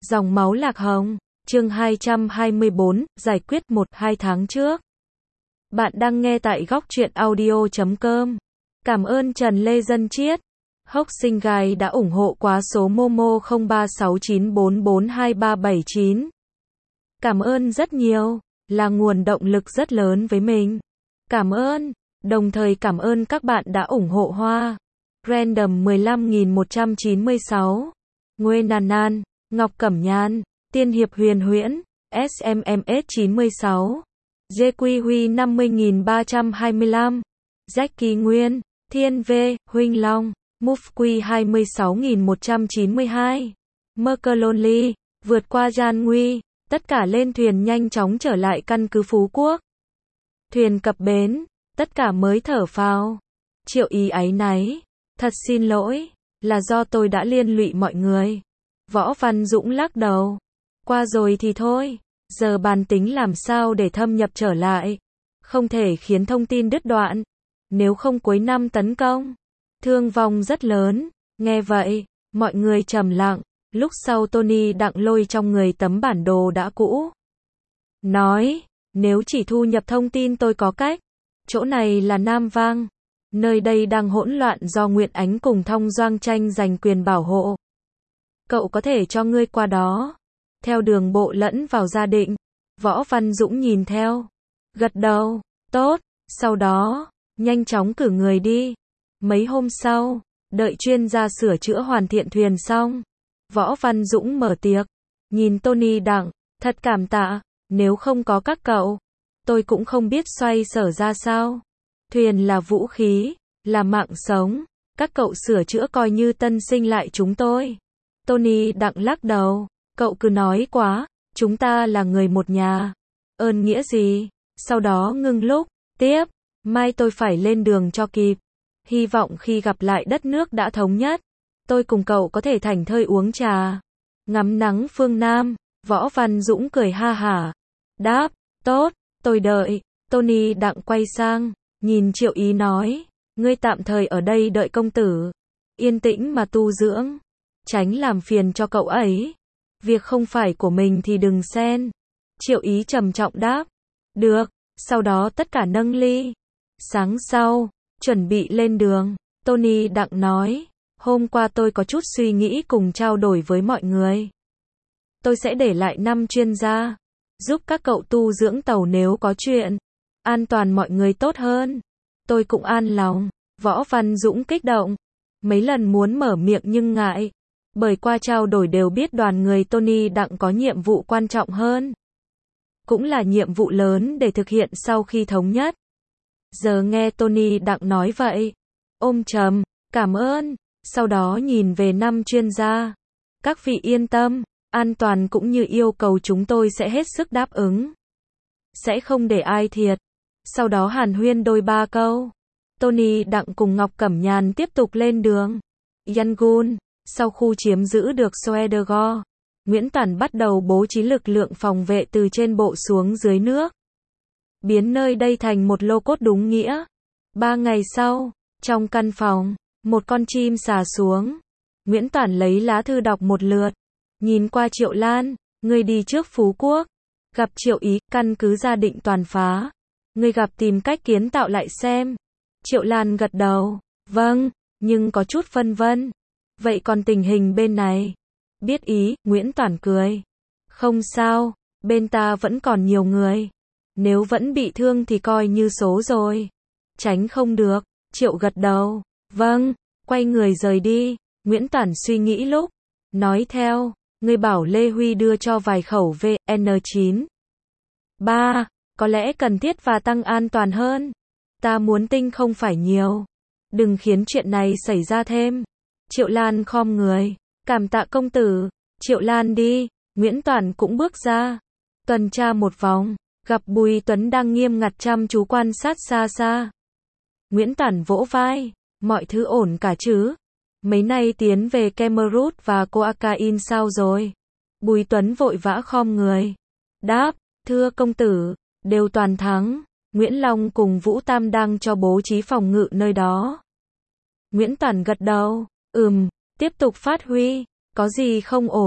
Dòng máu lạc hồng, chương 224, giải quyết 1-2 tháng trước. Bạn đang nghe tại góc truyện audio.com. Cảm ơn Trần Lê Dân Chiết, Hốc Sinh Gai đã ủng hộ quá số Momo 0369442379. Cảm ơn rất nhiều, là nguồn động lực rất lớn với mình. Cảm ơn, đồng thời cảm ơn các bạn đã ủng hộ Hoa. Random 15.196. Nguê Nàn Nan, Ngọc Cẩm Nhan, Tiên Hiệp Huyền Huyễn, SMMS 96. JQ Huy 50.325. Jackie Nguyên, Thiên V, Huỳnh Long, Mufq 26.192. Merkelonly, vượt qua gian nguy, tất cả lên thuyền nhanh chóng trở lại căn cứ Phú Quốc. Thuyền cập bến, tất cả mới thở phào. Triệu Ý áy náy, thật xin lỗi, là do tôi đã liên lụy mọi người. Võ Văn Dũng lắc đầu. Qua rồi thì thôi, giờ bàn tính làm sao để thâm nhập trở lại. Không thể khiến thông tin đứt đoạn. Nếu không cuối năm tấn công, thương vong rất lớn. Nghe vậy, mọi người trầm lặng. Lúc sau Tony Đặng lôi trong người tấm bản đồ đã cũ. Nói, nếu chỉ thu nhập thông tin tôi có cách. Chỗ này là Nam Vang. Nơi đây đang hỗn loạn do Nguyện Ánh cùng Thông Doang tranh giành quyền bảo hộ. Cậu có thể cho ngươi qua đó. Theo đường bộ lẫn vào gia định. Võ Văn Dũng nhìn theo. Gật đầu. Tốt. Sau đó, nhanh chóng cử người đi. Mấy hôm sau, đợi chuyên gia sửa chữa hoàn thiện thuyền xong. Võ Văn Dũng mở tiệc. Nhìn Tony Đặng. Thật cảm tạ. Nếu không có các cậu, tôi cũng không biết xoay sở ra sao. Thuyền là vũ khí, là mạng sống. Các cậu sửa chữa coi như tân sinh lại chúng tôi. Tony Đặng lắc đầu. Cậu cứ nói quá, chúng ta là người một nhà. Ơn nghĩa gì? Sau đó ngưng lúc. Tiếp, mai tôi phải lên đường cho kịp. Hy vọng khi gặp lại đất nước đã thống nhất, tôi cùng cậu có thể thảnh thơi uống trà, ngắm nắng phương Nam. Võ Văn Dũng cười ha hả. Đáp, tốt, tôi đợi. Tony Đặng quay sang, nhìn Triệu Ý nói, ngươi tạm thời ở đây đợi công tử. Yên tĩnh mà tu dưỡng. Tránh làm phiền cho cậu ấy. Việc không phải của mình thì đừng xen. Triệu Ý trầm trọng đáp. Được. Sau đó tất cả nâng ly. Sáng sau, chuẩn bị lên đường. Tony Đặng nói, hôm qua tôi có chút suy nghĩ cùng trao đổi với mọi người. Tôi sẽ để lại 5 chuyên gia, giúp các cậu tu dưỡng tàu nếu có chuyện. An toàn mọi người tốt hơn. Tôi cũng an lòng. Võ Văn Dũng kích động. Mấy lần muốn mở miệng nhưng ngại. Bởi qua trao đổi đều biết đoàn người Tony Đặng có nhiệm vụ quan trọng hơn. Cũng là nhiệm vụ lớn để thực hiện sau khi thống nhất. Giờ nghe Tony Đặng nói vậy. Ôm trầm, cảm ơn. Sau đó nhìn về 5 chuyên gia. Các vị yên tâm, an toàn cũng như yêu cầu chúng tôi sẽ hết sức đáp ứng. Sẽ không để ai thiệt. Sau đó hàn huyên đôi ba câu. Tony Đặng cùng Ngọc Cẩm Nhàn tiếp tục lên đường. Yangon, sau khu chiếm giữ được Soedergo, Nguyễn Toản bắt đầu bố trí lực lượng phòng vệ từ trên bộ xuống dưới nước. Biến nơi đây thành một lô cốt đúng nghĩa. 3 ngày sau, trong căn phòng, một con chim sà xuống. Nguyễn Toản lấy lá thư đọc một lượt. Nhìn qua Triệu Lan, ngươi đi trước Phú Quốc. Gặp Triệu Ý, căn cứ gia định toàn phá. Ngươi gặp tìm cách kiến tạo lại xem. Triệu Lan gật đầu. Vâng, nhưng có chút phân vân. Vậy còn tình hình bên này? Biết ý, Nguyễn Toản cười. Không sao, bên ta vẫn còn nhiều người. Nếu vẫn bị thương thì coi như số rồi. Tránh không được. Triệu gật đầu. Vâng, quay người rời đi. Nguyễn Toản suy nghĩ lúc. Nói theo, ngươi bảo Lê Huy đưa cho vài khẩu VN9. 3, có lẽ cần thiết và tăng an toàn hơn. Ta muốn tinh không phải nhiều. Đừng khiến chuyện này xảy ra thêm. Triệu Lan khom người. Cảm tạ công tử. Triệu Lan đi. Nguyễn Toản cũng bước ra. Tuần tra một vòng. Gặp Bùi Tuấn đang nghiêm ngặt chăm chú quan sát xa xa. Nguyễn Toản vỗ vai. Mọi thứ ổn cả chứ? Mấy nay tiến về Kemerut và Coacain sao rồi? Bùi Tuấn vội vã khom người. Đáp, thưa công tử, đều toàn thắng. Nguyễn Long cùng Vũ Tam đang cho bố trí phòng ngự nơi đó. Nguyễn Toản gật đầu. Tiếp tục phát huy. Có gì không ổn?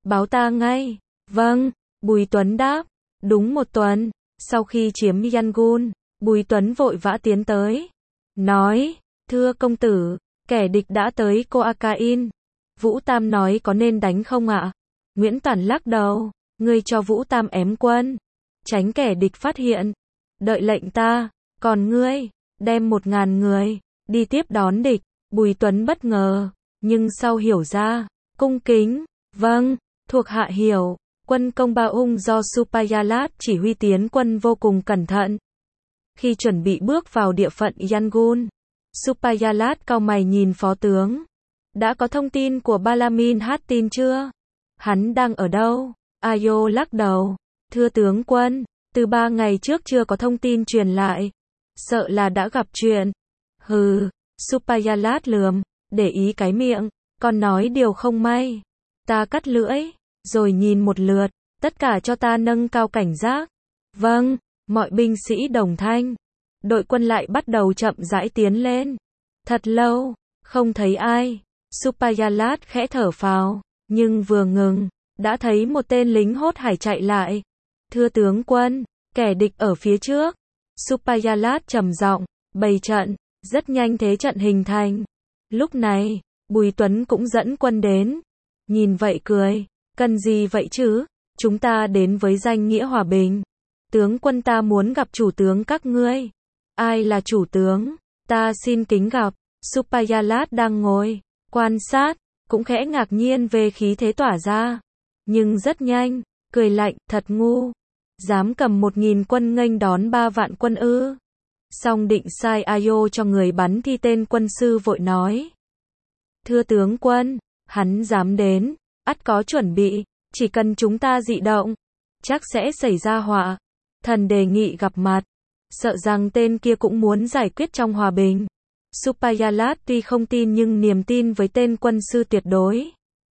báo ta ngay. Vâng, Bùi Tuấn đáp. Đúng 1 tuần, sau khi chiếm Yangon, Bùi Tuấn vội vã tiến tới. Nói, thưa công tử, kẻ địch đã tới Koakain. Vũ Tam nói có nên đánh không ạ? Nguyễn Toản lắc đầu, ngươi cho Vũ Tam ém quân, tránh kẻ địch phát hiện. Đợi lệnh ta, còn ngươi, đem 1000 người, đi tiếp đón địch. Bùi Tuấn bất ngờ, nhưng sau hiểu ra, cung kính, vâng, thuộc hạ hiểu. Quân công Ba Ung do Supayalat chỉ huy tiến quân vô cùng cẩn thận. Khi chuẩn bị bước vào địa phận Yangon, Supayalat cau mày nhìn phó tướng. Đã có thông tin của Balamin Hattin chưa? Hắn đang ở đâu? Ayo lắc đầu. Thưa tướng quân, từ 3 ngày trước chưa có thông tin truyền lại. Sợ là đã gặp chuyện. Hừ, Supayalat lườm, để ý cái miệng, còn nói điều không may. Ta cắt lưỡi, rồi nhìn một lượt, tất cả cho ta nâng cao cảnh giác. Vâng, mọi binh sĩ đồng thanh. Đội quân lại bắt đầu chậm rãi tiến lên. Thật lâu, không thấy ai. Supayalat khẽ thở phào, nhưng vừa ngừng, đã thấy một tên lính hốt hải chạy lại. Thưa tướng quân, kẻ địch ở phía trước. Supayalat trầm giọng, bày trận, rất nhanh thế trận hình thành. Lúc này, Bùi Tuấn cũng dẫn quân đến. Nhìn vậy cười, cần gì vậy chứ? Chúng ta đến với danh nghĩa hòa bình. Tướng quân ta muốn gặp chủ tướng các ngươi. Ai là chủ tướng? Ta xin kính gặp. Supayalat đang ngồi, quan sát, cũng khẽ ngạc nhiên về khí thế tỏa ra. Nhưng rất nhanh, cười lạnh, thật ngu. Dám cầm 1000 quân nghênh đón 3 vạn quân ư? Xong định sai Ayo cho người bắn thì tên quân sư vội nói. Thưa tướng quân, hắn dám đến, ắt có chuẩn bị, chỉ cần chúng ta dị động, chắc sẽ xảy ra họa. Thần đề nghị gặp mặt, sợ rằng tên kia cũng muốn giải quyết trong hòa bình. Supayalat tuy không tin nhưng niềm tin với tên quân sư tuyệt đối.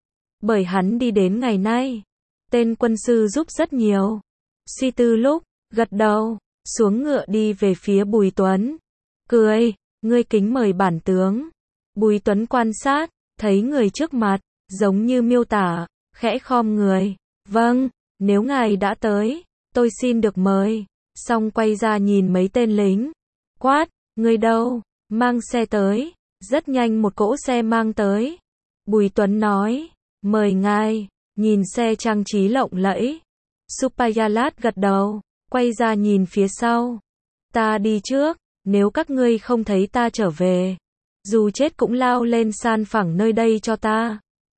Bởi hắn đi đến ngày nay, tên quân sư giúp rất nhiều. Suy tư lúc, gật đầu, xuống ngựa đi về phía Bùi Tuấn. Cười, ngươi kính mời bản tướng. Bùi Tuấn quan sát, thấy người trước mặt, giống như miêu tả, khẽ khom người. Vâng, nếu ngài đã tới, tôi xin được mời. Xong quay ra nhìn mấy tên lính. Quát, ngươi đâu? Mang xe tới. Rất nhanh một cỗ xe mang tới. Bùi Tuấn nói, mời ngài. Nhìn xe trang trí lộng lẫy. Supayalat gật đầu, quay ra nhìn phía sau. Ta đi trước, nếu các ngươi không thấy ta trở về, dù chết cũng lao lên san phẳng nơi đây cho ta.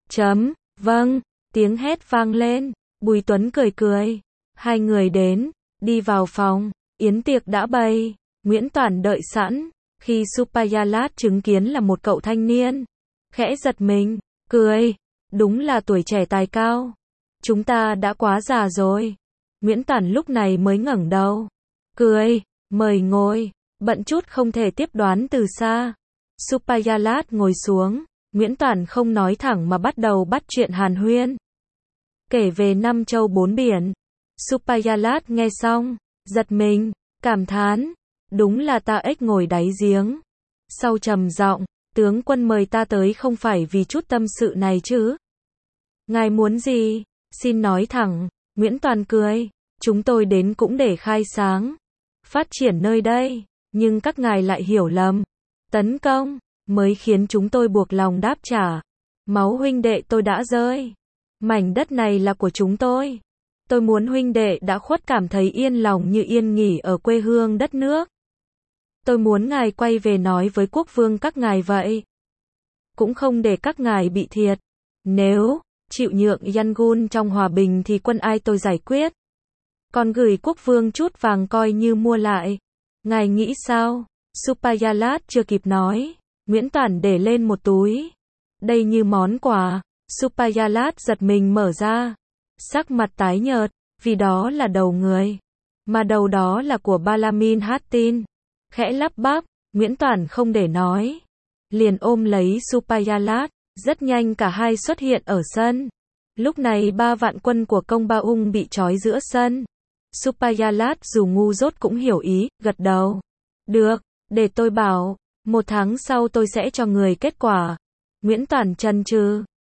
Vâng, tiếng hét vang lên. Bùi Tuấn cười cười. Hai người đến, đi vào phòng, yến tiệc đã bày, Nguyễn Toản đợi sẵn. Khi Supayalat chứng kiến là một cậu thanh niên, khẽ giật mình, cười, đúng là tuổi trẻ tài cao. Chúng ta đã quá già rồi. Nguyễn Toản lúc này mới ngẩng đầu, cười, mời ngồi, bận chút không thể tiếp đoán từ xa. Supayalat ngồi xuống, Nguyễn Toản không nói thẳng mà bắt đầu bắt chuyện hàn huyên. Kể về 5 châu 4 biển. Supayalat nghe xong, giật mình, cảm thán, đúng là ta ếch ngồi đáy giếng. Sau trầm giọng, tướng quân mời ta tới không phải vì chút tâm sự này chứ? Ngài muốn gì? Xin nói thẳng. Nguyễn Toản cười, chúng tôi đến cũng để khai sáng, phát triển nơi đây, nhưng các ngài lại hiểu lầm. Tấn công, mới khiến chúng tôi buộc lòng đáp trả. Máu huynh đệ tôi đã rơi. Mảnh đất này là của chúng tôi. Tôi muốn huynh đệ đã khuất cảm thấy yên lòng như yên nghỉ ở quê hương đất nước. Tôi muốn ngài quay về nói với quốc vương các ngài vậy. Cũng không để các ngài bị thiệt. Nếu chịu nhượng Yangon trong hòa bình thì quân ai tôi giải quyết. Còn gửi quốc vương chút vàng coi như mua lại. Ngài nghĩ sao? Supayalat chưa kịp nói, Nguyễn Toản để lên một túi. Đây như món quà. Supayalat giật mình mở ra. Sắc mặt tái nhợt, vì đó là đầu người. Mà đầu đó là của Balamin Hattin. Khẽ lắp bắp, Nguyễn Toản không để nói. Liền ôm lấy Supayalat, rất nhanh cả hai xuất hiện ở sân. Lúc này 3 vạn quân của công Ba Ung bị trói giữa sân. Supayalat dù ngu dốt cũng hiểu ý, gật đầu. Được, để tôi bảo, 1 tháng sau tôi sẽ cho người kết quả. Nguyễn Toản chần chừ,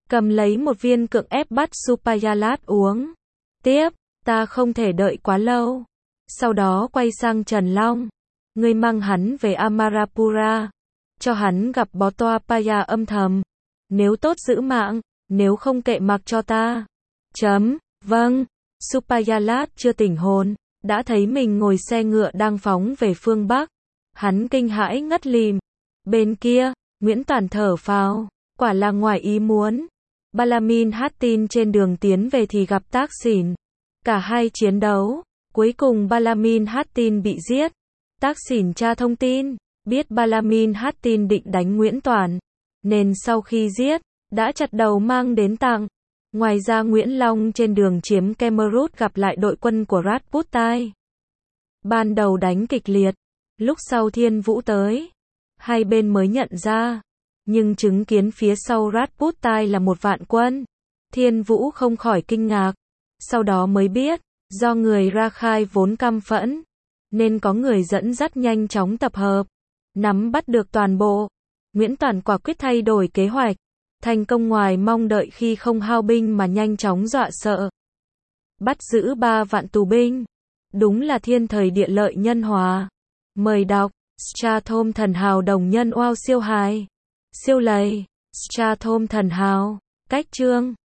cầm lấy một viên cưỡng ép bắt Supayalat uống. Tiếp, ta không thể đợi quá lâu. Sau đó quay sang Trần Long. Ngươi mang hắn về Amarapura. Cho hắn gặp Bó Toa Paya âm thầm. Nếu tốt giữ mạng, nếu không kệ mặc cho ta. Vâng. Supayalat chưa tỉnh hồn, đã thấy mình ngồi xe ngựa đang phóng về phương Bắc. Hắn kinh hãi ngất lìm. Bên kia, Nguyễn Toản thở phào, quả là ngoài ý muốn. Balamin Hattin trên đường tiến về thì gặp Thaksin. Cả hai chiến đấu, cuối cùng Balamin Hattin bị giết. Thaksin tra thông tin, biết Balamin Hattin định đánh Nguyễn Toản, nên sau khi giết, đã chặt đầu mang đến tặng. Ngoài ra Nguyễn Long trên đường chiếm Kemerut gặp lại đội quân của Rajputai. Ban đầu đánh kịch liệt, lúc sau Thiên Vũ tới, hai bên mới nhận ra, nhưng chứng kiến phía sau Rajputai là một vạn quân, Thiên Vũ không khỏi kinh ngạc, sau đó mới biết, do người Rakhine vốn căm phẫn, nên có người dẫn dắt nhanh chóng tập hợp, nắm bắt được toàn bộ. Nguyễn Toản quả quyết thay đổi kế hoạch, thành công ngoài mong đợi khi không hao binh mà nhanh chóng dọa sợ. Bắt giữ 3 vạn tù binh, đúng là thiên thời địa lợi nhân hòa. Mời đọc Strathom Thần Hào đồng nhân oao siêu hài, siêu lầy, Strathom Thần Hào, cách chương.